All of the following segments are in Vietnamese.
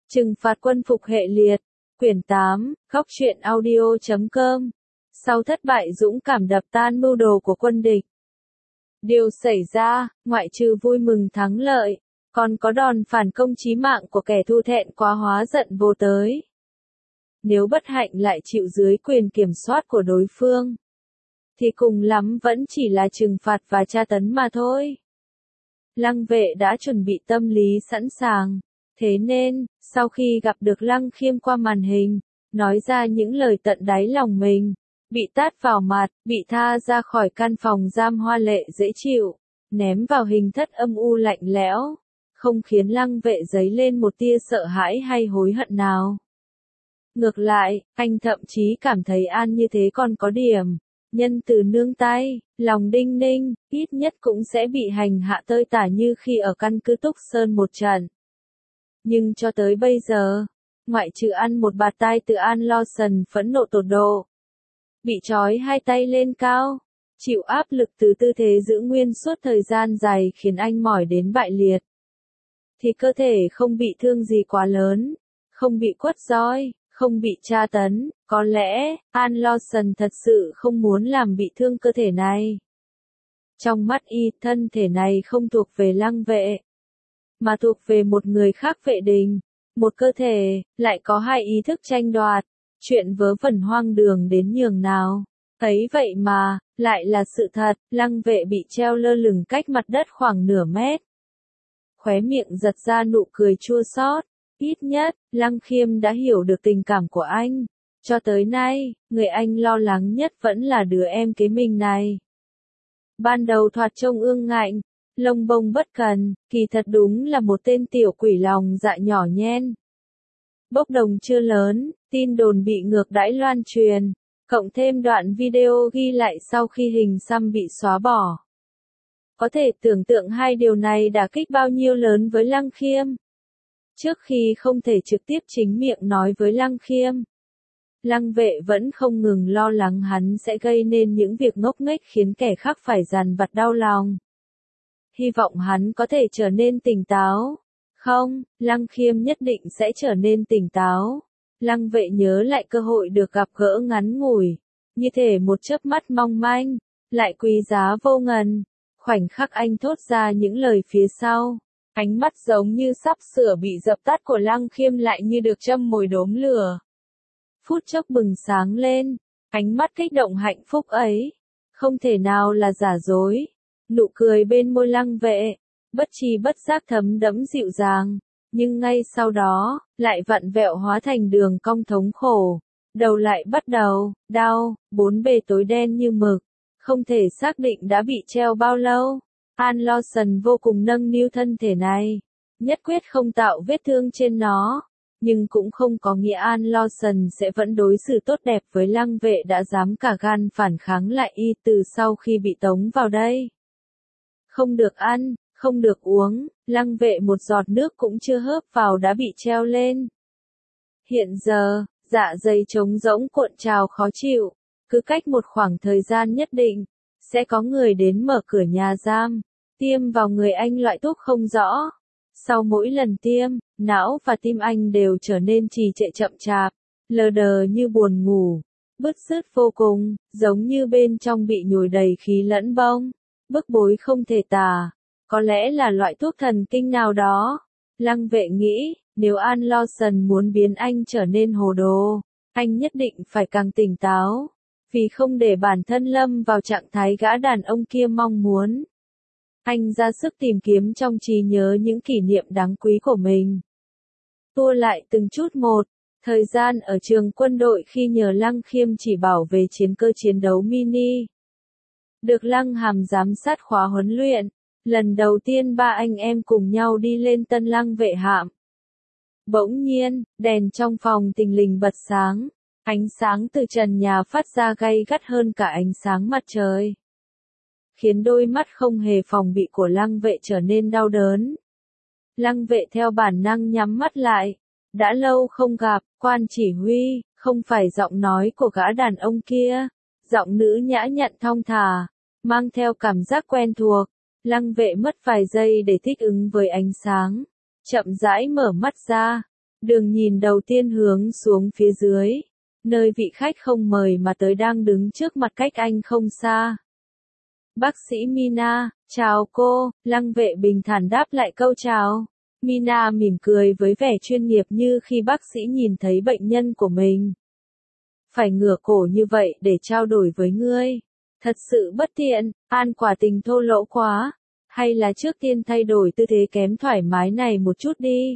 Trừng phạt quân phục hệ liệt, quyển 8, góc truyện audio.com. Sau thất bại dũng cảm đập tan mưu đồ của quân địch. Điều xảy ra, ngoại trừ vui mừng thắng lợi, còn có đòn phản công chí mạng của kẻ thù thẹn quá hóa giận vô tới. Nếu bất hạnh lại chịu dưới quyền kiểm soát của đối phương, thì cùng lắm vẫn chỉ là trừng phạt và tra tấn mà thôi. Lăng Vệ đã chuẩn bị tâm lý sẵn sàng. Thế nên, sau khi gặp được Lăng Khiêm qua màn hình, nói ra những lời tận đáy lòng mình, bị tát vào mặt, bị tha ra khỏi căn phòng giam hoa lệ dễ chịu, ném vào hình thất âm u lạnh lẽo, không khiến Lăng Vệ dấy lên một tia sợ hãi hay hối hận nào. Ngược lại, anh thậm chí cảm thấy an như thế còn có điểm, nhân từ nương tay, lòng đinh ninh, ít nhất cũng sẽ bị hành hạ tơi tả như khi ở căn cứ Túc Sơn một trận. Nhưng cho tới bây giờ, ngoại trừ ăn một bạt tai từ An Lawson phẫn nộ tột độ, bị trói hai tay lên cao, chịu áp lực từ tư thế giữ nguyên suốt thời gian dài khiến anh mỏi đến bại liệt, thì cơ thể không bị thương gì quá lớn, không bị quất roi, không bị tra tấn, có lẽ, An Lawson thật sự không muốn làm bị thương cơ thể này. Trong mắt y, thân thể này không thuộc về Lăng Vệ, mà thuộc về một người khác Vệ Đình, một cơ thể, lại có hai ý thức tranh đoạt, chuyện vớ vẩn hoang đường đến nhường nào. Ấy vậy mà, lại là sự thật, Lăng Vệ bị treo lơ lửng cách mặt đất khoảng nửa mét. Khóe miệng giật ra nụ cười chua xót, ít nhất, Lăng Khiêm đã hiểu được tình cảm của anh. Cho tới nay, người anh lo lắng nhất vẫn là đứa em kế mình này. Ban đầu thoạt trông ương ngạnh, lông bông bất cần, kỳ thật đúng là một tên tiểu quỷ lòng dạ nhỏ nhen. Bốc đồng chưa lớn, tin đồn bị ngược đãi loan truyền, cộng thêm đoạn video ghi lại sau khi hình xăm bị xóa bỏ. Có thể tưởng tượng hai điều này đả kích bao nhiêu lớn với Lăng Khiêm. Trước khi không thể trực tiếp chính miệng nói với Lăng Khiêm, Lăng Vệ vẫn không ngừng lo lắng hắn sẽ gây nên những việc ngốc nghếch khiến kẻ khác phải dằn vặt đau lòng. Hy vọng hắn có thể trở nên tỉnh táo. Không, Lăng Khiêm nhất định sẽ trở nên tỉnh táo. Lăng Vệ nhớ lại cơ hội được gặp gỡ ngắn ngủi, như thể một chớp mắt mong manh, lại quý giá vô ngần. Khoảnh khắc anh thốt ra những lời phía sau, ánh mắt giống như sắp sửa bị dập tắt của Lăng Khiêm lại như được châm mồi đốm lửa. Phút chốc bừng sáng lên, ánh mắt kích động hạnh phúc ấy, không thể nào là giả dối. Nụ cười bên môi Lăng Vệ, bất tri bất giác thấm đẫm dịu dàng, nhưng ngay sau đó, lại vặn vẹo hóa thành đường cong thống khổ. Đầu lại bắt đầu, đau, bốn bề tối đen như mực, không thể xác định đã bị treo bao lâu. An Lawson vô cùng nâng niu thân thể này, nhất quyết không tạo vết thương trên nó. Nhưng cũng không có nghĩa An Lawson sẽ vẫn đối xử tốt đẹp với Lăng Vệ đã dám cả gan phản kháng lại y từ sau khi bị tống vào đây. Không được ăn, không được uống, Lăng Vệ một giọt nước cũng chưa hớp vào đã bị treo lên. Hiện giờ, dạ dày trống rỗng cuộn trào khó chịu, cứ cách một khoảng thời gian nhất định, sẽ có người đến mở cửa nhà giam, tiêm vào người anh loại thuốc không rõ. Sau mỗi lần tiêm, não và tim anh đều trở nên trì trệ chậm chạp, lờ đờ như buồn ngủ, bứt rứt vô cùng, giống như bên trong bị nhồi đầy khí lẫn bông, bức bối không thể tả. Có lẽ là loại thuốc thần kinh nào đó. Lăng Vệ nghĩ, nếu An Lawson muốn biến anh trở nên hồ đồ, anh nhất định phải càng tỉnh táo, vì không để bản thân lâm vào trạng thái gã đàn ông kia mong muốn. Anh ra sức tìm kiếm trong trí nhớ những kỷ niệm đáng quý của mình. Tua lại từng chút một, thời gian ở trường quân đội khi nhờ Lăng Khiêm chỉ bảo về chiến cơ chiến đấu mini. Được Lăng Hàm giám sát khóa huấn luyện, lần đầu tiên ba anh em cùng nhau đi lên Tân Lăng Vệ hạm. Bỗng nhiên, đèn trong phòng thình lình bật sáng, ánh sáng từ trần nhà phát ra gay gắt hơn cả ánh sáng mặt trời, khiến đôi mắt không hề phòng bị của Lăng Vệ trở nên đau đớn. Lăng Vệ theo bản năng nhắm mắt lại. Đã lâu không gặp, quan chỉ huy, không phải giọng nói của gã đàn ông kia, giọng nữ nhã nhặn thong thả, mang theo cảm giác quen thuộc. Lăng Vệ mất vài giây để thích ứng với ánh sáng, chậm rãi mở mắt ra, Đường nhìn đầu tiên hướng xuống phía dưới, nơi vị khách không mời mà tới đang đứng trước mặt cách anh không xa. Bác sĩ Mina, chào cô, Lăng Vệ bình thản đáp lại câu chào. Mina mỉm cười với vẻ chuyên nghiệp như khi bác sĩ nhìn thấy bệnh nhân của mình. Phải ngửa cổ như vậy để trao đổi với ngươi. Thật sự bất tiện, An quả tình thô lỗ quá. Hay là trước tiên thay đổi tư thế kém thoải mái này một chút đi.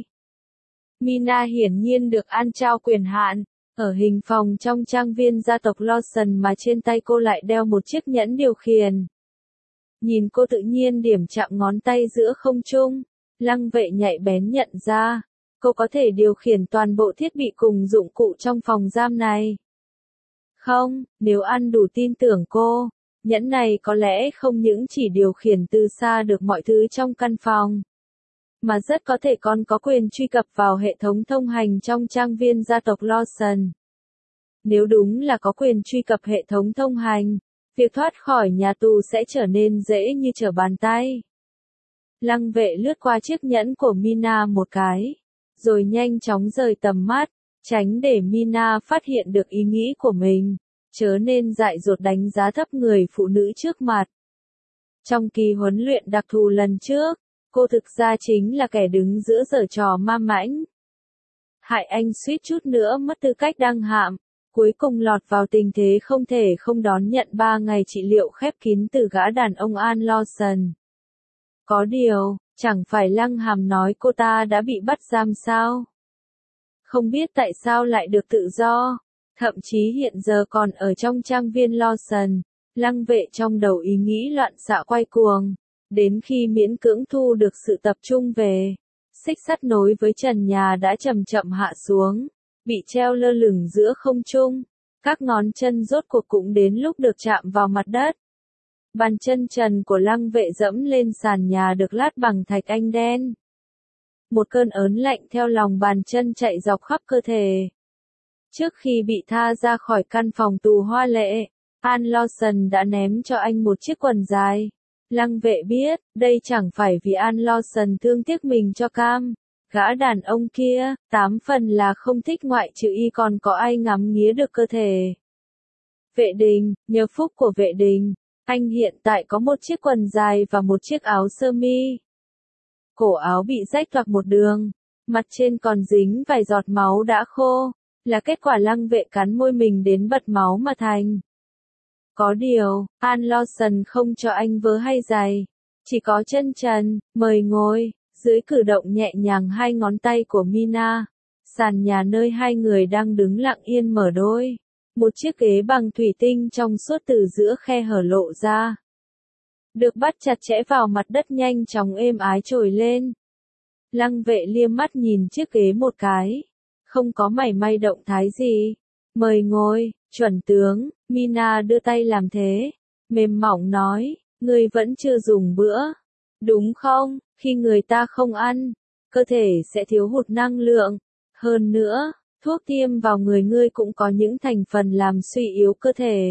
Mina hiển nhiên được An trao quyền hạn. Ở hình phòng trong trang viên gia tộc Lawson mà trên tay cô lại đeo một chiếc nhẫn điều khiển. Nhìn cô tự nhiên điểm chạm ngón tay giữa không trung. Lăng Vệ nhạy bén nhận ra, cô có thể điều khiển toàn bộ thiết bị cùng dụng cụ trong phòng giam này. Không, nếu An đủ tin tưởng cô, nhẫn này có lẽ không những chỉ điều khiển từ xa được mọi thứ trong căn phòng, mà rất có thể còn có quyền truy cập vào hệ thống thông hành trong trang viên gia tộc Lawson. Nếu đúng là có quyền truy cập hệ thống thông hành, việc thoát khỏi nhà tù sẽ trở nên dễ như trở bàn tay. Lăng Vệ lướt qua chiếc nhẫn của Mina một cái, rồi nhanh chóng rời tầm mắt, tránh để Mina phát hiện được ý nghĩ của mình, chớ nên dại dột đánh giá thấp người phụ nữ trước mặt. Trong kỳ huấn luyện đặc thù lần trước, cô thực ra chính là kẻ đứng giữa giở trò ma mãnh. Hại anh suýt chút nữa mất tư cách đăng hạm, cuối cùng lọt vào tình thế không thể không đón nhận 3 ngày trị liệu khép kín từ gã đàn ông An Lawson. Có điều, chẳng phải Lăng Hàm nói cô ta đã bị bắt giam sao? Không biết tại sao lại được tự do, thậm chí hiện giờ còn ở trong trang viên Lawson. Lăng Vệ trong đầu ý nghĩ loạn xạ quay cuồng, đến khi miễn cưỡng thu được sự tập trung về, xích sắt nối với trần nhà đã chậm chậm hạ xuống, bị treo lơ lửng giữa không trung, các ngón chân rốt cuộc cũng đến lúc được chạm vào mặt đất. Bàn chân trần của Lăng Vệ dẫm lên sàn nhà được lát bằng thạch anh đen. Một cơn ớn lạnh theo lòng bàn chân chạy dọc khắp cơ thể. Trước khi bị tha ra khỏi căn phòng tù hoa lệ, An Lawson đã ném cho anh một chiếc quần dài. Lăng Vệ biết, đây chẳng phải vì An Lawson thương tiếc mình cho cam. Gã đàn ông kia, 8 phần là không thích ngoại trừ y còn có ai ngắm nghía được cơ thể. Vệ Đình, nhờ phúc của Vệ Đình, anh hiện tại có một chiếc quần dài và một chiếc áo sơ mi. Cổ áo bị rách toạc một đường, mặt trên còn dính vài giọt máu đã khô, là kết quả Lăng Vệ cắn môi mình đến bật máu mà thành. Có điều, An Lawson không cho anh vớ hay giày, chỉ có chân trần, mời ngồi. Dưới cử động nhẹ nhàng hai ngón tay của Mina, sàn nhà nơi hai người đang đứng lặng yên mở đôi. Một chiếc ghế bằng thủy tinh trong suốt từ giữa khe hở lộ ra. Được bắt chặt chẽ vào mặt đất nhanh chóng êm ái trồi lên. Lăng Vệ liếc mắt nhìn chiếc ghế một cái. Không có mảy may động thái gì. Mời ngồi, chuẩn tướng, Mina đưa tay làm thế. Mềm mỏng nói, ngươi vẫn chưa dùng bữa. Đúng không, khi người ta không ăn, cơ thể sẽ thiếu hụt năng lượng. Hơn nữa, thuốc tiêm vào người ngươi cũng có những thành phần làm suy yếu cơ thể.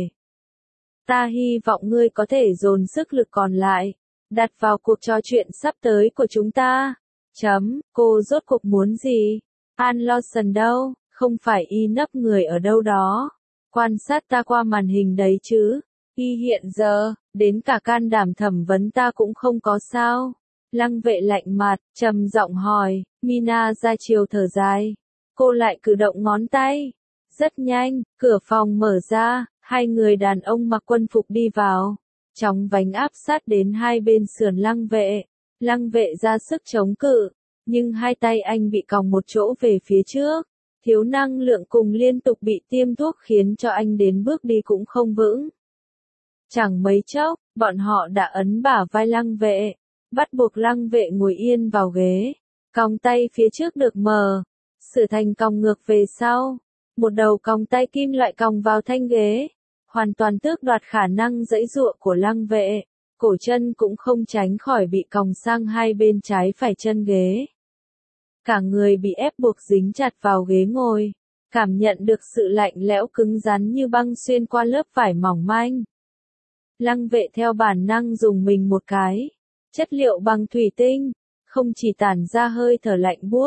Ta hy vọng ngươi có thể dồn sức lực còn lại, đặt vào cuộc trò chuyện sắp tới của chúng ta. Cô rốt cuộc muốn gì? An Lawson đâu, không phải y nấp người ở đâu đó. Quan sát ta qua màn hình đấy chứ. Y hiện giờ, đến cả can đảm thẩm vấn ta cũng không có sao. Lăng Vệ lạnh mặt, trầm giọng hỏi, Mina ra chiều thở dài. Cô lại cử động ngón tay. Rất nhanh, cửa phòng mở ra, hai người đàn ông mặc quân phục đi vào. Chóng vánh áp sát đến hai bên sườn Lăng Vệ. Lăng Vệ ra sức chống cự, nhưng hai tay anh bị còng một chỗ về phía trước. Thiếu năng lượng cùng liên tục bị tiêm thuốc khiến cho anh đến bước đi cũng không vững. Chẳng mấy chốc, bọn họ đã ấn bả vai Lăng Vệ, bắt buộc Lăng Vệ ngồi yên vào ghế. Còng tay phía trước được mở, sửa thành còng ngược về sau. Một đầu còng tay kim loại còng vào thanh ghế, hoàn toàn tước đoạt khả năng giãy giụa của Lăng Vệ. Cổ chân cũng không tránh khỏi bị còng sang hai bên trái phải chân ghế. Cả người bị ép buộc dính chặt vào ghế ngồi, cảm nhận được sự lạnh lẽo cứng rắn như băng xuyên qua lớp vải mỏng manh. Lăng Vệ theo bản năng dùng mình một cái. Chất liệu bằng thủy tinh, không chỉ tản ra hơi thở lạnh buốt,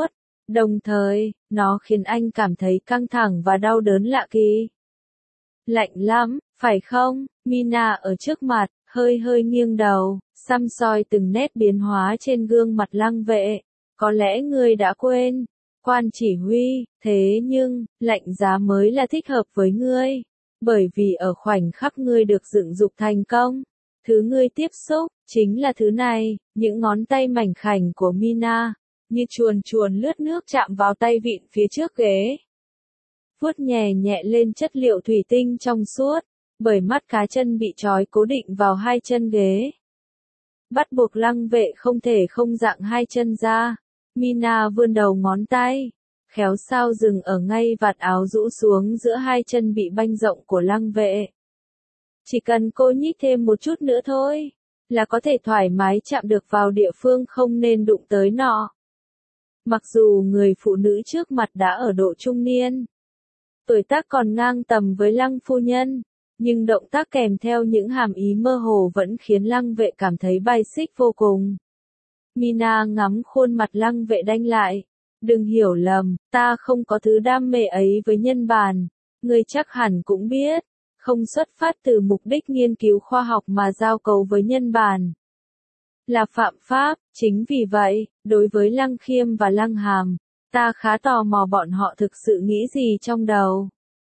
Đồng thời, nó khiến anh cảm thấy căng thẳng và đau đớn lạ kỳ. Lạnh lắm, phải không? Mina ở trước mặt, hơi hơi nghiêng đầu, săm soi từng nét biến hóa trên gương mặt Lăng Vệ. Có lẽ ngươi đã quên, quan chỉ huy, thế nhưng, lạnh giá mới là thích hợp với ngươi. Bởi vì ở khoảnh khắc ngươi được dựng dục thành công, thứ ngươi tiếp xúc, chính là thứ này, những ngón tay mảnh khảnh của Mina, như chuồn chuồn lướt nước chạm vào tay vịn phía trước ghế. Vuốt nhẹ nhẹ lên chất liệu thủy tinh trong suốt, bởi mắt cá chân bị trói cố định vào hai chân ghế. Bắt buộc Lăng Vệ không thể không dạng hai chân ra. Mina vươn đầu ngón tay, khéo sao dừng ở ngay vạt áo rũ xuống giữa hai chân bị banh rộng của Lăng Vệ. Chỉ cần cô nhích thêm một chút nữa thôi, là có thể thoải mái chạm được vào địa phương không nên đụng tới nọ. Mặc dù người phụ nữ trước mặt đã ở độ trung niên, tuổi tác còn ngang tầm với Lăng phu nhân, nhưng động tác kèm theo những hàm ý mơ hồ vẫn khiến Lăng Vệ cảm thấy bài xích vô cùng. Mina ngắm khuôn mặt Lăng Vệ đanh lại. Đừng hiểu lầm, ta không có thứ đam mê ấy với nhân bản. Ngươi chắc hẳn cũng biết, không xuất phát từ mục đích nghiên cứu khoa học mà giao cấu với nhân bản. Là phạm pháp, chính vì vậy, đối với Lăng Khiêm và Lăng Hàm, ta khá tò mò bọn họ thực sự nghĩ gì trong đầu.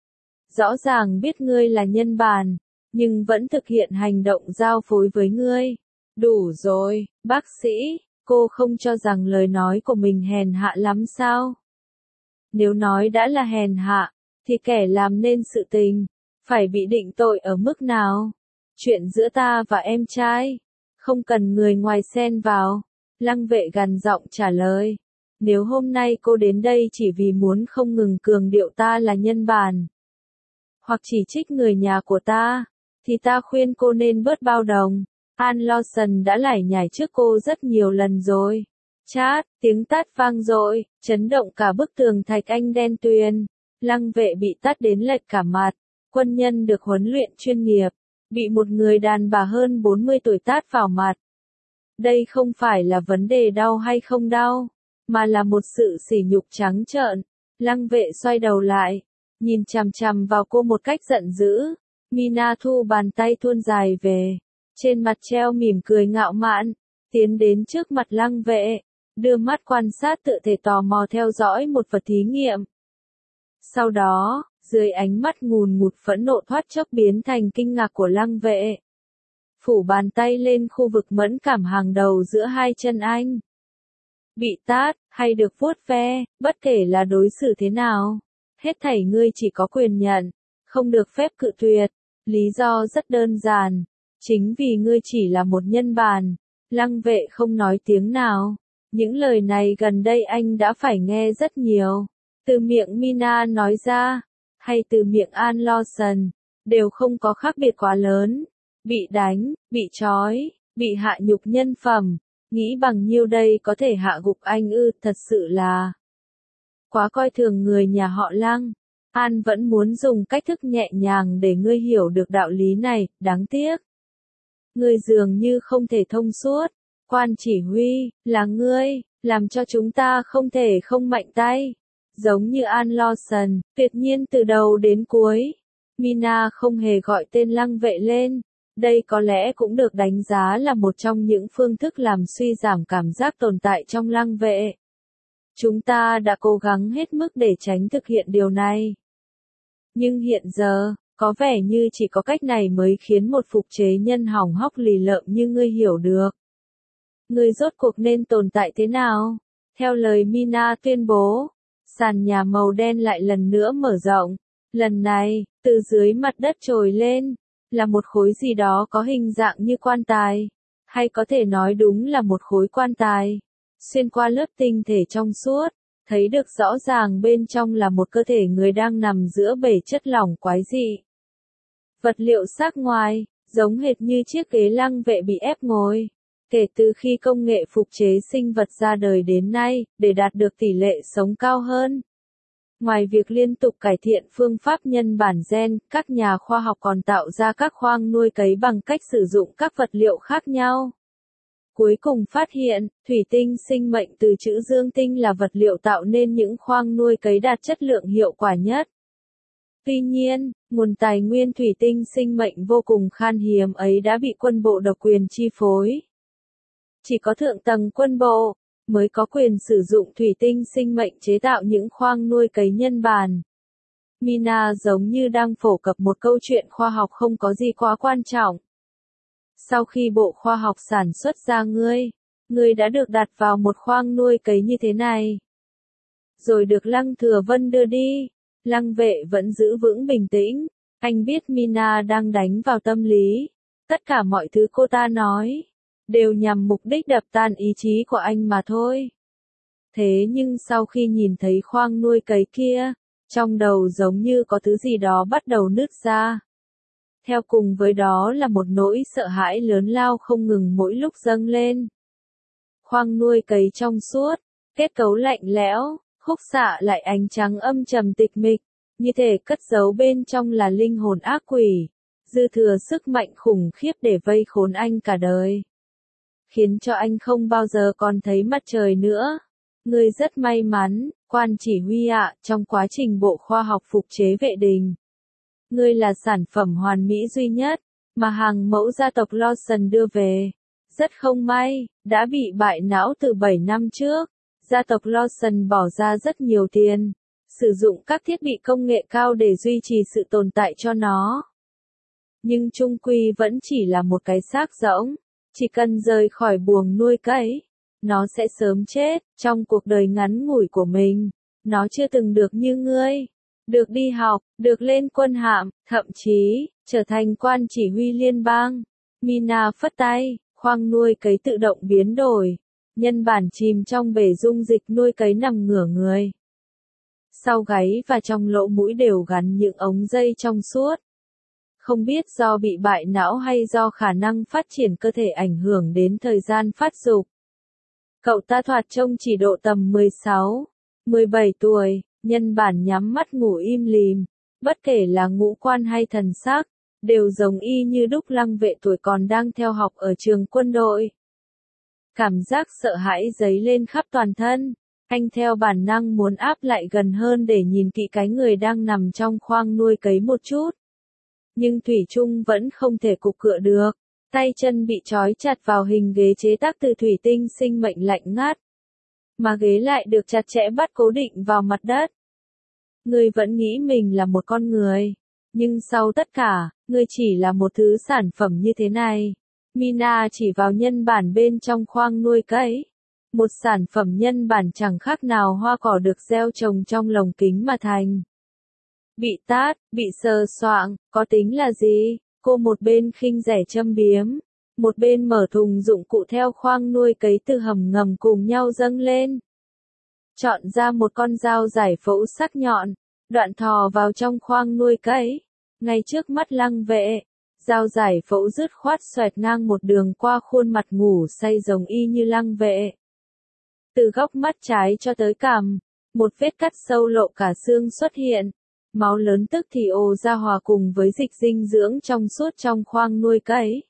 Rõ ràng biết ngươi là nhân bản, nhưng vẫn thực hiện hành động giao phối với ngươi. Đủ rồi, bác sĩ, cô không cho rằng lời nói của mình hèn hạ lắm sao? Nếu nói đã là hèn hạ, thì kẻ làm nên sự tình, phải bị định tội ở mức nào? Chuyện giữa ta và em trai, không cần người ngoài xen vào. Lăng Vệ gằn giọng trả lời. Nếu hôm nay cô đến đây chỉ vì muốn không ngừng cường điệu ta là nhân bản, hoặc chỉ trích người nhà của ta, thì ta khuyên cô nên bớt bao đồng. Anne Lawson đã lải nhải trước cô rất nhiều lần rồi. Chát, tiếng tát vang dội, chấn động cả bức tường thạch anh đen tuyền. Lăng Vệ bị tát đến lệch cả mặt. Quân nhân được huấn luyện chuyên nghiệp, bị một người đàn bà hơn 40 tuổi tát vào mặt. Đây không phải là vấn đề đau hay không đau, mà là một sự sỉ nhục trắng trợn. Lăng Vệ xoay đầu lại, nhìn chằm chằm vào cô một cách giận dữ. Mina thu bàn tay thuôn dài về, trên mặt treo mỉm cười ngạo mạn, tiến đến trước mặt Lăng Vệ, đưa mắt quan sát tựa thể tò mò theo dõi một vật thí nghiệm. Sau đó, dưới ánh mắt ngùn ngụt phẫn nộ thoát chốc biến thành kinh ngạc của Lăng Vệ, phủ bàn tay lên khu vực mẫn cảm hàng đầu giữa hai chân anh. Bị tát, hay được vuốt ve, bất kể là đối xử thế nào, hết thảy ngươi chỉ có quyền nhận, không được phép cự tuyệt. Lý do rất đơn giản, chính vì ngươi chỉ là một nhân bản. Lăng Vệ không nói tiếng nào. Những lời này gần đây anh đã phải nghe rất nhiều. Từ miệng Mina nói ra, hay từ miệng Anne Lawson, đều không có khác biệt quá lớn. Bị đánh, bị trói, bị hạ nhục nhân phẩm, nghĩ bằng nhiêu đây có thể hạ gục anh ư? Thật sự là quá coi thường người nhà họ Lăng. An vẫn muốn dùng cách thức nhẹ nhàng để ngươi hiểu được đạo lý này, đáng tiếc. Ngươi dường như không thể thông suốt. Quan chỉ huy, là ngươi, làm cho chúng ta không thể không mạnh tay. Giống như Anne Lawson, tuyệt nhiên từ đầu đến cuối. Mina không hề gọi tên Lăng Vệ lên. Đây có lẽ cũng được đánh giá là một trong những phương thức làm suy giảm cảm giác tồn tại trong Lăng Vệ. Chúng ta đã cố gắng hết mức để tránh thực hiện điều này. Nhưng hiện giờ, có vẻ như chỉ có cách này mới khiến một phục chế nhân hỏng hóc lì lợm như ngươi hiểu được. Ngươi rốt cuộc nên tồn tại thế nào? Theo lời Mina tuyên bố, sàn nhà màu đen lại lần nữa mở rộng. Lần này, từ dưới mặt đất trồi lên, là một khối gì đó có hình dạng như quan tài. Hay có thể nói đúng là một khối quan tài. Xuyên qua lớp tinh thể trong suốt, thấy được rõ ràng bên trong là một cơ thể người đang nằm giữa bể chất lỏng quái dị. Vật liệu xác ngoài, giống hệt như chiếc ghế Lăng Vệ bị ép ngồi. Kể từ khi công nghệ phục chế sinh vật ra đời đến nay, để đạt được tỷ lệ sống cao hơn. Ngoài việc liên tục cải thiện phương pháp nhân bản gen, các nhà khoa học còn tạo ra các khoang nuôi cấy bằng cách sử dụng các vật liệu khác nhau. Cuối cùng phát hiện, thủy tinh sinh mệnh từ chữ dương tinh là vật liệu tạo nên những khoang nuôi cấy đạt chất lượng hiệu quả nhất. Tuy nhiên, nguồn tài nguyên thủy tinh sinh mệnh vô cùng khan hiếm ấy đã bị quân bộ độc quyền chi phối. Chỉ có thượng tầng quân bộ mới có quyền sử dụng thủy tinh sinh mệnh chế tạo những khoang nuôi cấy nhân bản. Mina giống như đang phổ cập một câu chuyện khoa học không có gì quá quan trọng. Sau khi Bộ Khoa học sản xuất ra ngươi đã được đặt vào một khoang nuôi cấy như thế này. Rồi được Lăng Thừa Vân đưa đi. Lăng Vệ vẫn giữ vững bình tĩnh. Anh biết Mina đang đánh vào tâm lý. Tất cả mọi thứ cô ta nói đều nhằm mục đích đập tan ý chí của anh mà thôi. Thế nhưng sau khi nhìn thấy khoang nuôi cấy kia, trong đầu giống như có thứ gì đó bắt đầu nứt ra. Theo cùng với đó là một nỗi sợ hãi lớn lao không ngừng mỗi lúc dâng lên. Khoang nuôi cấy trong suốt, kết cấu lạnh lẽo, khúc xạ lại ánh trắng âm trầm tịch mịch, như thể cất giấu bên trong là linh hồn ác quỷ, dư thừa sức mạnh khủng khiếp để vây khốn anh cả đời. Khiến cho anh không bao giờ còn thấy mặt trời nữa. Ngươi rất may mắn, quan chỉ huy ạ, trong quá trình Bộ Khoa học phục chế vệ đình. Ngươi là sản phẩm hoàn mỹ duy nhất, mà hàng mẫu gia tộc Lawson đưa về. Rất không may, đã bị bại não từ 7 năm trước. Gia tộc Lawson bỏ ra rất nhiều tiền, sử dụng các thiết bị công nghệ cao để duy trì sự tồn tại cho nó. Nhưng chung quy vẫn chỉ là một cái xác rỗng, chỉ cần rời khỏi buồng nuôi cấy, nó sẽ sớm chết. Trong cuộc đời ngắn ngủi của mình, nó chưa từng được như ngươi. Được đi học, được lên quân hạm, thậm chí, trở thành quan chỉ huy liên bang. Mina phất tay, khoang nuôi cấy tự động biến đổi. Nhân bản chìm trong bể dung dịch nuôi cấy nằm ngửa người. Sau gáy và trong lỗ mũi đều gắn những ống dây trong suốt. Không biết do bị bại não hay do khả năng phát triển cơ thể ảnh hưởng đến thời gian phát dục. Cậu ta thoạt trông chỉ độ tầm 16, 17 tuổi. Nhân bản nhắm mắt ngủ im lìm, bất kể là ngũ quan hay thần sắc, đều giống y như đúc Lăng Vệ tuổi còn đang theo học ở trường quân đội. Cảm giác sợ hãi dấy lên khắp toàn thân, anh theo bản năng muốn áp lại gần hơn để nhìn kỹ cái người đang nằm trong khoang nuôi cấy một chút. Nhưng thủy chung vẫn không thể cục cựa được, tay chân bị trói chặt vào hình ghế chế tác từ thủy tinh sinh mệnh lạnh ngắt. Mà ghế lại được chặt chẽ bắt cố định vào mặt đất. Ngươi vẫn nghĩ mình là một con người, nhưng sau tất cả, ngươi chỉ là một thứ sản phẩm như thế này. Mina chỉ vào nhân bản bên trong khoang nuôi cấy. Một sản phẩm nhân bản chẳng khác nào hoa cỏ được gieo trồng trong lồng kính mà thành. Bị tát, bị sờ soạng, có tính là gì? Cô một bên khinh rẻ châm biếm, một bên mở thùng dụng cụ theo khoang nuôi cấy từ hầm ngầm cùng nhau dâng lên. Chọn ra một con dao giải phẫu sắc nhọn, đoạn thò vào trong khoang nuôi cấy. Ngay trước mắt Lăng Vệ, dao giải phẫu dứt khoát xoẹt ngang một đường qua khuôn mặt ngủ say giống y như Lăng Vệ. Từ góc mắt trái cho tới cằm, một vết cắt sâu lộ cả xương xuất hiện. Máu lớn tức thì ồ ra hòa cùng với dịch dinh dưỡng trong suốt trong khoang nuôi cấy.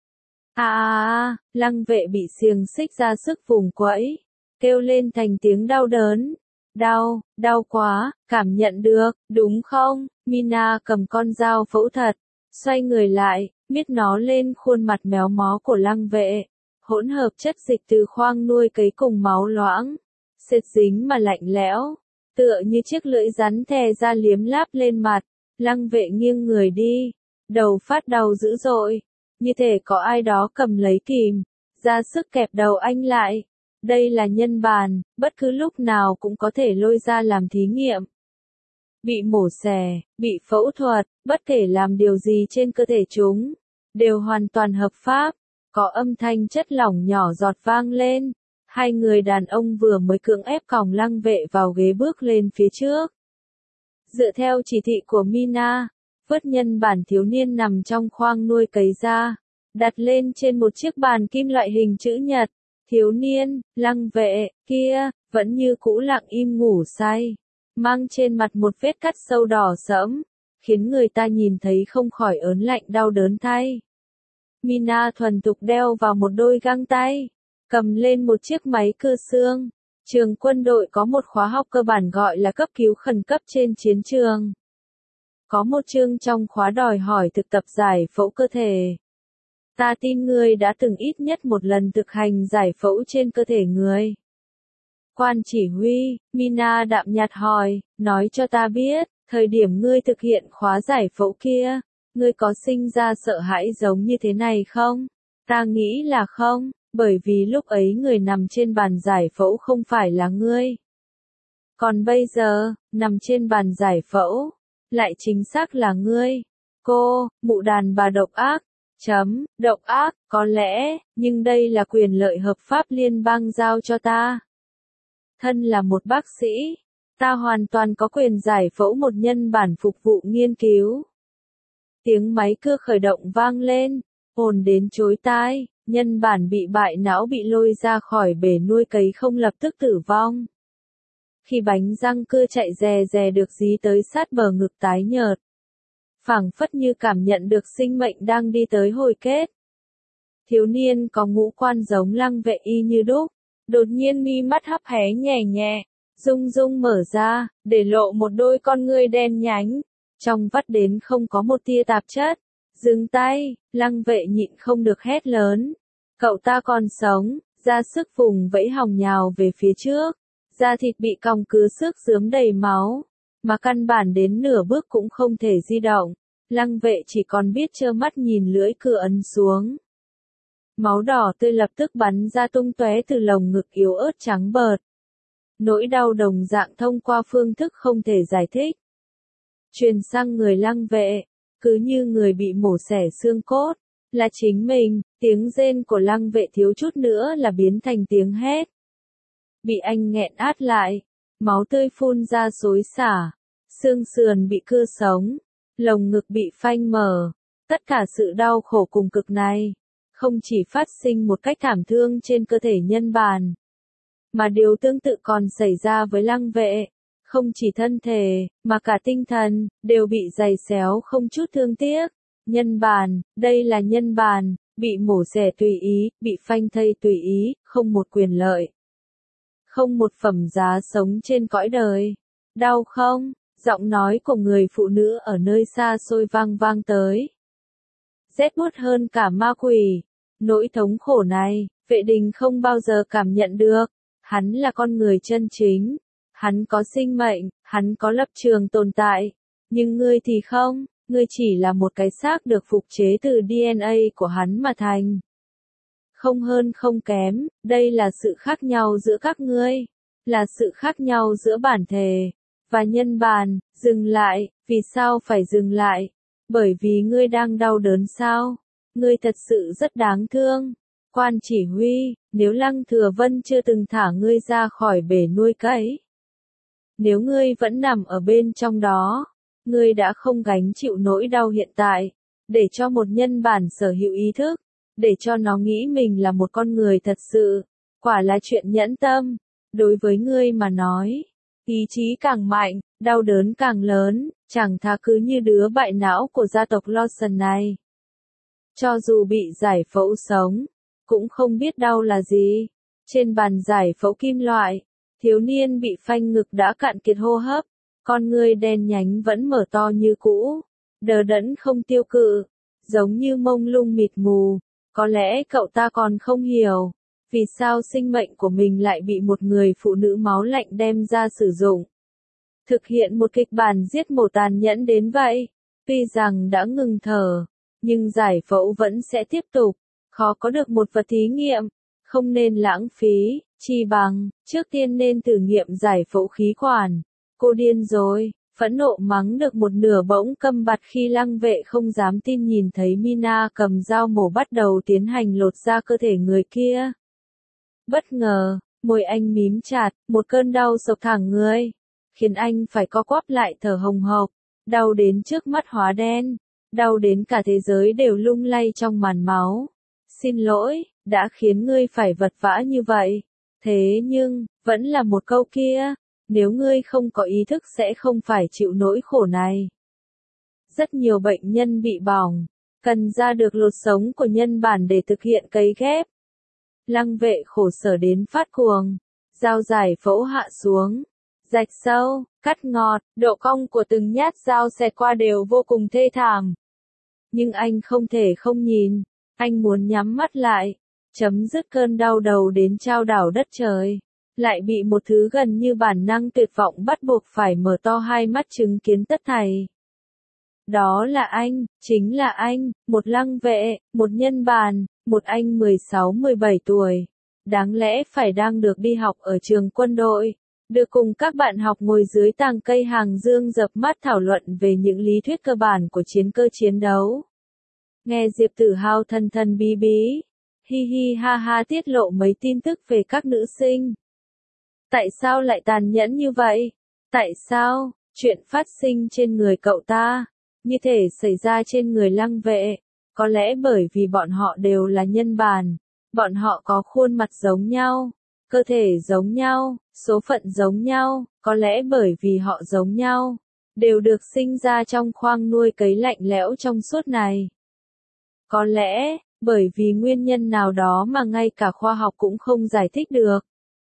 Lăng Vệ bị xiềng xích ra sức vùng quẫy, kêu lên thành tiếng đau đớn. Đau quá, cảm nhận được, đúng không? Mina cầm con dao phẫu thật, xoay người lại, miết nó lên khuôn mặt méo mó của Lăng Vệ. Hỗn hợp chất dịch từ khoang nuôi cấy cùng máu loãng, sệt dính mà lạnh lẽo, tựa như chiếc lưỡi rắn thè ra liếm láp lên mặt. Lăng Vệ nghiêng người đi, đầu phát đau dữ dội, như thể có ai đó cầm lấy kìm, ra sức kẹp đầu anh lại. Đây là nhân bản, bất cứ lúc nào cũng có thể lôi ra làm thí nghiệm. Bị mổ xẻ, bị phẫu thuật, bất kể làm điều gì trên cơ thể chúng, đều hoàn toàn hợp pháp. Có âm thanh chất lỏng nhỏ giọt vang lên. Hai người đàn ông vừa mới cưỡng ép còng Lăng Vệ vào ghế bước lên phía trước. Dựa theo chỉ thị của Mina, vớt nhân bản thiếu niên nằm trong khoang nuôi cấy ra, đặt lên trên một chiếc bàn kim loại hình chữ nhật. Thiếu niên, Lăng Vệ, kia, vẫn như cũ lặng im ngủ say, mang trên mặt một vết cắt sâu đỏ sẫm, khiến người ta nhìn thấy không khỏi ớn lạnh đau đớn thay. Mina thuần thục đeo vào một đôi găng tay, cầm lên một chiếc máy cưa xương. Trường quân đội có một khóa học cơ bản gọi là cấp cứu khẩn cấp trên chiến trường. Có một chương trong khóa đòi hỏi thực tập giải phẫu cơ thể. Ta tin ngươi đã từng ít nhất một lần thực hành giải phẫu trên cơ thể người. Quan chỉ huy, Mina đạm nhạt hỏi, nói cho ta biết, thời điểm ngươi thực hiện khóa giải phẫu kia, ngươi có sinh ra sợ hãi giống như thế này không? Ta nghĩ là không, bởi vì lúc ấy người nằm trên bàn giải phẫu không phải là ngươi. Còn bây giờ, nằm trên bàn giải phẫu, lại chính xác là ngươi. Cô, mụ đàn bà độc ác. Độc ác, có lẽ, nhưng đây là quyền lợi hợp pháp liên bang giao cho ta. Thân là một bác sĩ, ta hoàn toàn có quyền giải phẫu một nhân bản phục vụ nghiên cứu. Tiếng máy cưa khởi động vang lên, ồn đến chối tai, nhân bản bị bại não bị lôi ra khỏi bể nuôi cấy không lập tức tử vong. Khi bánh răng cưa chạy rè rè được dí tới sát bờ ngực tái nhợt, phảng phất như cảm nhận được sinh mệnh đang đi tới hồi kết. Thiếu niên có ngũ quan giống Lăng Vệ y như đúc, đột nhiên mi mắt hấp hé nhẹ nhẹ, rung rung mở ra, để lộ một đôi con ngươi đen nhánh, trong vắt đến không có một tia tạp chất. Dừng tay, Lăng Vệ nhịn không được hét lớn. Cậu ta còn sống, ra sức vùng vẫy hòng nhào về phía trước, da thịt bị còng cứ xước rướm đầy máu, mà căn bản đến nửa bước cũng không thể di động. Lăng Vệ chỉ còn biết trơ mắt nhìn lưỡi cưa ấn xuống. Máu đỏ tươi lập tức bắn ra tung tóe từ lồng ngực yếu ớt trắng bợt. Nỗi đau đồng dạng thông qua phương thức không thể giải thích, truyền sang người Lăng Vệ, cứ như người bị mổ xẻ xương cốt, là chính mình. Tiếng rên của Lăng Vệ thiếu chút nữa là biến thành tiếng hét. Bị anh nghẹn át lại, máu tươi phun ra xối xả, xương sườn bị cưa sống, lồng ngực bị phanh mở. Tất cả sự đau khổ cùng cực này, không chỉ phát sinh một cách thảm thương trên cơ thể nhân bản, mà điều tương tự còn xảy ra với Lăng Vệ. Không chỉ thân thể, mà cả tinh thần, đều bị giày xéo không chút thương tiếc. Nhân bản, đây là nhân bản, bị mổ xẻ tùy ý, bị phanh thây tùy ý, không một quyền lợi, không một phẩm giá sống trên cõi đời. Đau không? Giọng nói của người phụ nữ ở nơi xa xôi vang vang tới. Rét buốt hơn cả ma quỷ. Nỗi thống khổ này, Vệ Đình không bao giờ cảm nhận được. Hắn là con người chân chính. Hắn có sinh mệnh, hắn có lập trường tồn tại. Nhưng ngươi thì không, ngươi chỉ là một cái xác được phục chế từ DNA của hắn mà thành. Không hơn không kém, đây là sự khác nhau giữa các ngươi. Là sự khác nhau giữa bản thể và nhân bản. Dừng lại, vì sao phải dừng lại? Bởi vì ngươi đang đau đớn sao? Ngươi thật sự rất đáng thương. Quan chỉ huy, nếu Lăng Thừa Vân chưa từng thả ngươi ra khỏi bể nuôi cấy, nếu ngươi vẫn nằm ở bên trong đó, ngươi đã không gánh chịu nỗi đau hiện tại, để cho một nhân bản sở hữu ý thức, để cho nó nghĩ mình là một con người thật sự, quả là chuyện nhẫn tâm. Đối với ngươi mà nói, ý chí càng mạnh, đau đớn càng lớn, chẳng thà cứ như đứa bại não của gia tộc Lawson này. Cho dù bị giải phẫu sống, cũng không biết đau là gì. Trên bàn giải phẫu kim loại, thiếu niên bị phanh ngực đã cạn kiệt hô hấp, con ngươi đen nhánh vẫn mở to như cũ, đờ đẫn không tiêu cự, giống như mông lung mịt mù. Có lẽ cậu ta còn không hiểu, vì sao sinh mệnh của mình lại bị một người phụ nữ máu lạnh đem ra sử dụng. Thực hiện một kịch bản giết mổ tàn nhẫn đến vậy, tuy rằng đã ngừng thở, nhưng giải phẫu vẫn sẽ tiếp tục. Khó có được một vật thí nghiệm, không nên lãng phí, chi bằng, trước tiên nên thử nghiệm giải phẫu khí quản. Cô điên rồi, phẫn nộ mắng được một nửa bỗng câm bặt khi Lăng Vệ không dám tin nhìn thấy Mina cầm dao mổ bắt đầu tiến hành lột da cơ thể người kia. Bất ngờ, môi anh mím chặt, một cơn đau sộc thẳng người, khiến anh phải co quắp lại thở hồng hộc, đau đến trước mắt hóa đen, đau đến cả thế giới đều lung lay trong màn máu. Xin lỗi, đã khiến ngươi phải vật vã như vậy. Thế nhưng, vẫn là một câu kia, nếu ngươi không có ý thức sẽ không phải chịu nỗi khổ này. Rất nhiều bệnh nhân bị bỏng, cần ra được lột sống của nhân bản để thực hiện cấy ghép. Lăng Vệ khổ sở đến phát cuồng, dao giải phẫu hạ xuống, rạch sâu, cắt ngọt, độ cong của từng nhát dao xẹt qua đều vô cùng thê thảm. Nhưng anh không thể không nhìn, anh muốn nhắm mắt lại, chấm dứt cơn đau đầu đến chao đảo đất trời. Lại bị một thứ gần như bản năng tuyệt vọng bắt buộc phải mở to hai mắt chứng kiến tất thảy. Đó là anh, chính là anh, một Lăng Vệ, một nhân bản, một anh 16-17 tuổi. Đáng lẽ phải đang được đi học ở trường quân đội, được cùng các bạn học ngồi dưới tàng cây hàng dương dập mắt thảo luận về những lý thuyết cơ bản của chiến cơ chiến đấu. Nghe Diệp Tử Hào thân thân bí bí, hi hi ha ha tiết lộ mấy tin tức về các nữ sinh. Tại sao lại tàn nhẫn như vậy? Tại sao, chuyện phát sinh trên người cậu ta, như thể xảy ra trên người Lăng Vệ? Có lẽ bởi vì bọn họ đều là nhân bản, bọn họ có khuôn mặt giống nhau, cơ thể giống nhau, số phận giống nhau, có lẽ bởi vì họ giống nhau, đều được sinh ra trong khoang nuôi cấy lạnh lẽo trong suốt này. Có lẽ, bởi vì nguyên nhân nào đó mà ngay cả khoa học cũng không giải thích được.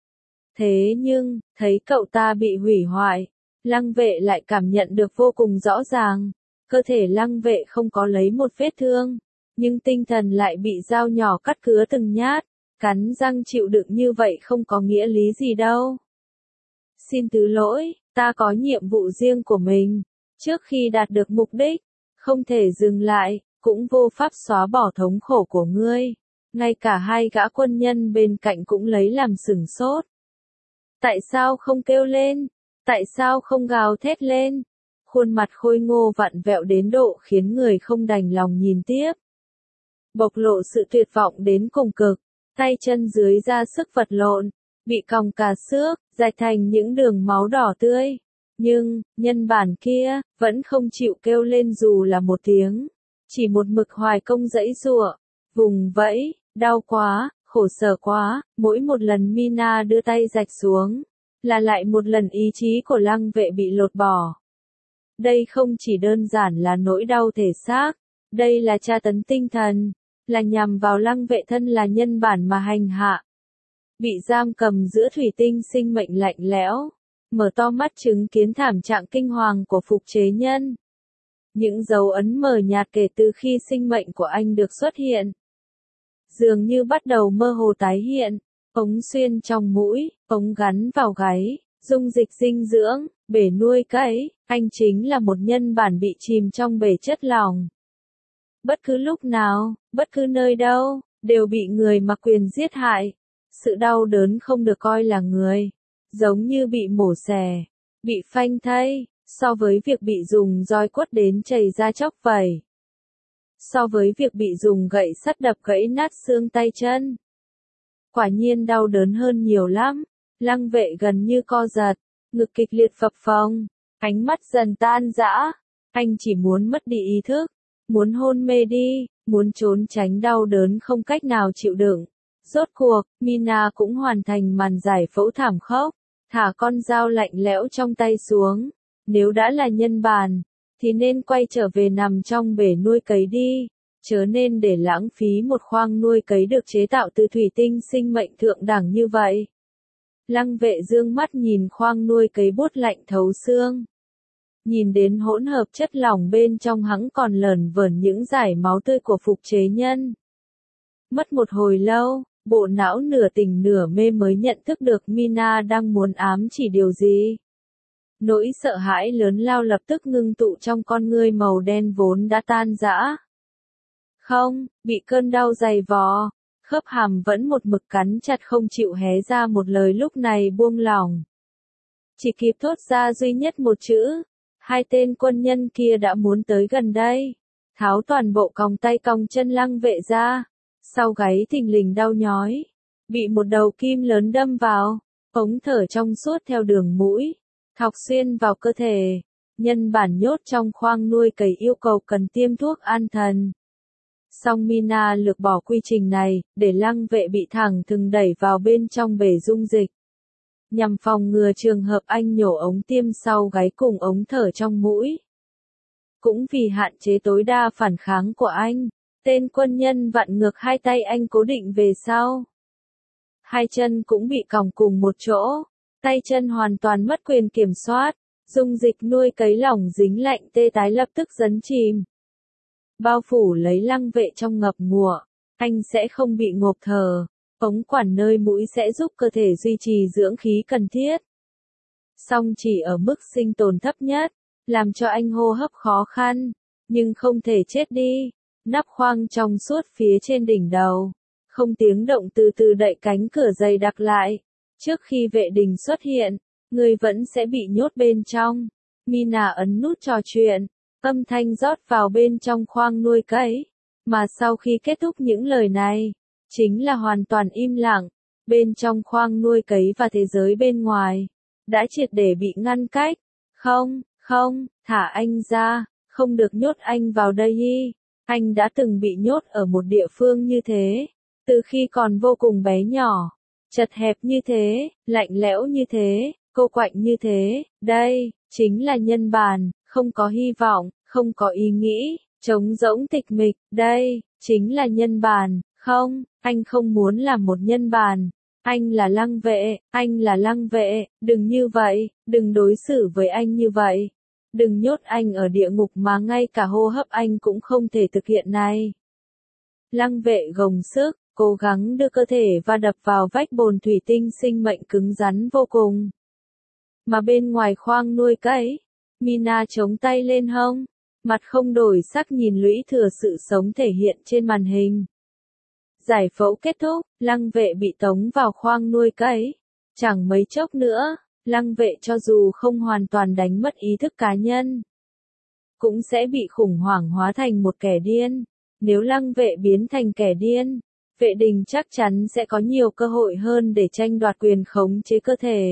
Thế nhưng, thấy cậu ta bị hủy hoại, Lăng Vệ lại cảm nhận được vô cùng rõ ràng. Cơ thể Lăng Vệ không có lấy một vết thương, nhưng tinh thần lại bị dao nhỏ cắt cứa từng nhát, cắn răng chịu đựng như vậy không có nghĩa lý gì đâu. Xin thứ lỗi, ta có nhiệm vụ riêng của mình. Trước khi đạt được mục đích, không thể dừng lại, cũng vô pháp xóa bỏ thống khổ của ngươi. Ngay cả hai gã quân nhân bên cạnh cũng lấy làm sửng sốt. Tại sao không kêu lên? Tại sao không gào thét lên? Khuôn mặt khôi ngô vặn vẹo đến độ khiến người không đành lòng nhìn tiếp. Bộc lộ sự tuyệt vọng đến cùng cực, tay chân dưới ra sức vật lộn, bị còng cà xước, rạch thành những đường máu đỏ tươi. Nhưng, nhân bản kia, vẫn không chịu kêu lên dù là một tiếng. Chỉ một mực hoài công giãy giụa, vùng vẫy, đau quá, khổ sở quá, mỗi một lần Mina đưa tay rạch xuống, là lại một lần ý chí của Lăng Vệ bị lột bỏ. Đây không chỉ đơn giản là nỗi đau thể xác, đây là tra tấn tinh thần, là nhằm vào Lăng Vệ thân là nhân bản mà hành hạ. Bị giam cầm giữa thủy tinh sinh mệnh lạnh lẽo, mở to mắt chứng kiến thảm trạng kinh hoàng của phục chế nhân. Những dấu ấn mờ nhạt kể từ khi sinh mệnh của anh được xuất hiện, dường như bắt đầu mơ hồ tái hiện, ống xuyên trong mũi, ống gắn vào gáy, dung dịch dinh dưỡng, bể nuôi cấy, anh chính là một nhân bản bị chìm trong bể chất lỏng. Bất cứ lúc nào, bất cứ nơi đâu, đều bị người mặc quyền giết hại. Sự đau đớn không được coi là người, giống như bị mổ xẻ, bị phanh thây, so với việc bị dùng roi quất đến chảy ra chóc vẩy. So với việc bị dùng gậy sắt đập gãy nát xương tay chân. Quả nhiên đau đớn hơn nhiều lắm. Lăng Vệ gần như co giật, ngực kịch liệt phập phồng, ánh mắt dần tan rã. Anh chỉ muốn mất đi ý thức, muốn hôn mê đi, muốn trốn tránh đau đớn không cách nào chịu đựng. Rốt cuộc, Mina cũng hoàn thành màn giải phẫu thảm khốc, thả con dao lạnh lẽo trong tay xuống. Nếu đã là nhân bản, thì nên quay trở về nằm trong bể nuôi cấy đi, chớ nên để lãng phí một khoang nuôi cấy được chế tạo từ thủy tinh sinh mệnh thượng đẳng như vậy. Lăng Vệ dương mắt nhìn khoang nuôi cấy buốt lạnh thấu xương. Nhìn đến hỗn hợp chất lỏng bên trong hẵng còn lởn vởn những dải máu tươi của phục chế nhân. Mất một hồi lâu, bộ não nửa tỉnh nửa mê mới nhận thức được Mina đang muốn ám chỉ điều gì. Nỗi sợ hãi lớn lao lập tức ngưng tụ trong con ngươi màu đen vốn đã tan rã. Không, bị cơn đau dày vò, khớp hàm vẫn một mực cắn chặt không chịu hé ra một lời lúc này buông lỏng. Chỉ kịp thốt ra duy nhất một chữ, hai tên quân nhân kia đã muốn tới gần đây. Tháo toàn bộ còng tay còng chân Lăng Vệ ra, sau gáy thình lình đau nhói, bị một đầu kim lớn đâm vào, ống thở trong suốt theo đường mũi, thọc xuyên vào cơ thể. Nhân bản nhốt trong khoang nuôi cấy yêu cầu cần tiêm thuốc an thần. Song Mina lược bỏ quy trình này, để Lăng Vệ bị thẳng thừng đẩy vào bên trong bể dung dịch. Nhằm phòng ngừa trường hợp anh nhổ ống tiêm sau gáy cùng ống thở trong mũi. Cũng vì hạn chế tối đa phản kháng của anh, tên quân nhân vặn ngược hai tay anh cố định về sau. Hai chân cũng bị còng cùng một chỗ, tay chân hoàn toàn mất quyền kiểm soát, dung dịch nuôi cấy lỏng dính lạnh tê tái lập tức dấn chìm. Bao phủ lấy Lăng Vệ trong ngập ngụa, anh sẽ không bị ngộp thở, ống quản nơi mũi sẽ giúp cơ thể duy trì dưỡng khí cần thiết. Song chỉ ở mức sinh tồn thấp nhất, làm cho anh hô hấp khó khăn, nhưng không thể chết đi. Nắp khoang trong suốt phía trên đỉnh đầu, không tiếng động từ từ đậy cánh cửa dày đặc lại. Trước khi vệ đình xuất hiện, người vẫn sẽ bị nhốt bên trong. Mina ấn nút trò chuyện, âm thanh rót vào bên trong khoang nuôi cấy. Mà sau khi kết thúc những lời này, chính là hoàn toàn im lặng. Bên trong khoang nuôi cấy và thế giới bên ngoài, đã triệt để bị ngăn cách. Không, không, thả anh ra, không được nhốt anh vào đây y. Anh đã từng bị nhốt ở một địa phương như thế, từ khi còn vô cùng bé nhỏ, chật hẹp như thế, lạnh lẽo như thế, cô quạnh như thế. Đây, chính là nhân bản, không có hy vọng, không có ý nghĩ, trống rỗng tịch mịch. Đây, chính là nhân bản. Không, anh không muốn làm một nhân bản. Anh là Lăng Vệ, anh là Lăng Vệ, đừng như vậy, đừng đối xử với anh như vậy. Đừng nhốt anh ở địa ngục mà ngay cả hô hấp anh cũng không thể thực hiện này. Lăng Vệ gồng sức, cố gắng đưa cơ thể va đập vào vách bồn thủy tinh sinh mệnh cứng rắn vô cùng. Mà bên ngoài khoang nuôi cấy, Mina chống tay lên hông, mặt không đổi sắc nhìn lũy thừa sự sống thể hiện trên màn hình. Giải phẫu kết thúc, Lăng Vệ bị tống vào khoang nuôi cấy. Chẳng mấy chốc nữa, Lăng Vệ cho dù không hoàn toàn đánh mất ý thức cá nhân, cũng sẽ bị khủng hoảng hóa thành một kẻ điên. Nếu Lăng Vệ biến thành kẻ điên, vệ đình chắc chắn sẽ có nhiều cơ hội hơn để tranh đoạt quyền khống chế cơ thể.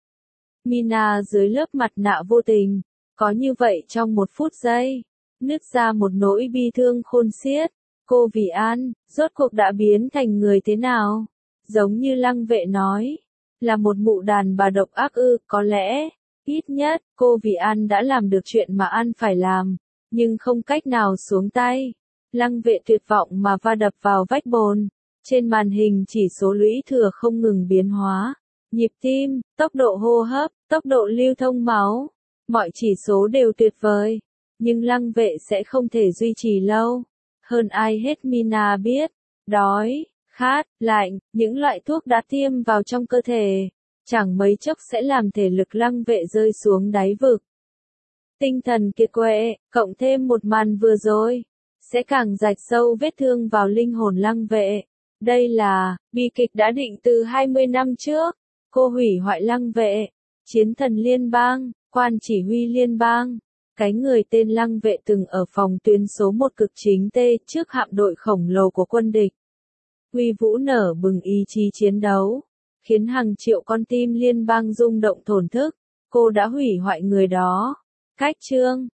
Mina dưới lớp mặt nạ vô tình, có như vậy trong một phút giây, nứt ra một nỗi bi thương khôn xiết. Cô Vì An, rốt cuộc đã biến thành người thế nào? Giống như Lăng Vệ nói, là một mụ đàn bà độc ác ư? Có lẽ, ít nhất, cô Vì An đã làm được chuyện mà An phải làm, nhưng không cách nào xuống tay. Lăng Vệ tuyệt vọng mà va đập vào vách bồn. Trên màn hình chỉ số lũy thừa không ngừng biến hóa. Nhịp tim, tốc độ hô hấp, tốc độ lưu thông máu. Mọi chỉ số đều tuyệt vời. Nhưng Lăng Vệ sẽ không thể duy trì lâu. Hơn ai hết Mina biết, đói, khát, lạnh, những loại thuốc đã tiêm vào trong cơ thể, chẳng mấy chốc sẽ làm thể lực Lăng Vệ rơi xuống đáy vực. Tinh thần kiệt quệ, cộng thêm một màn vừa rồi, sẽ càng rạch sâu vết thương vào linh hồn Lăng Vệ. Đây là bi kịch đã định từ 20 năm trước. Cô hủy hoại Lăng Vệ, chiến thần liên bang, quan chỉ huy liên bang. Cái người tên Lăng Vệ từng ở phòng tuyến số 1 cực chính T trước hạm đội khổng lồ của quân địch. Uy vũ nở bừng ý chí chiến đấu, khiến hàng triệu con tim liên bang rung động thổn thức. Cô đã hủy hoại người đó. Cách chương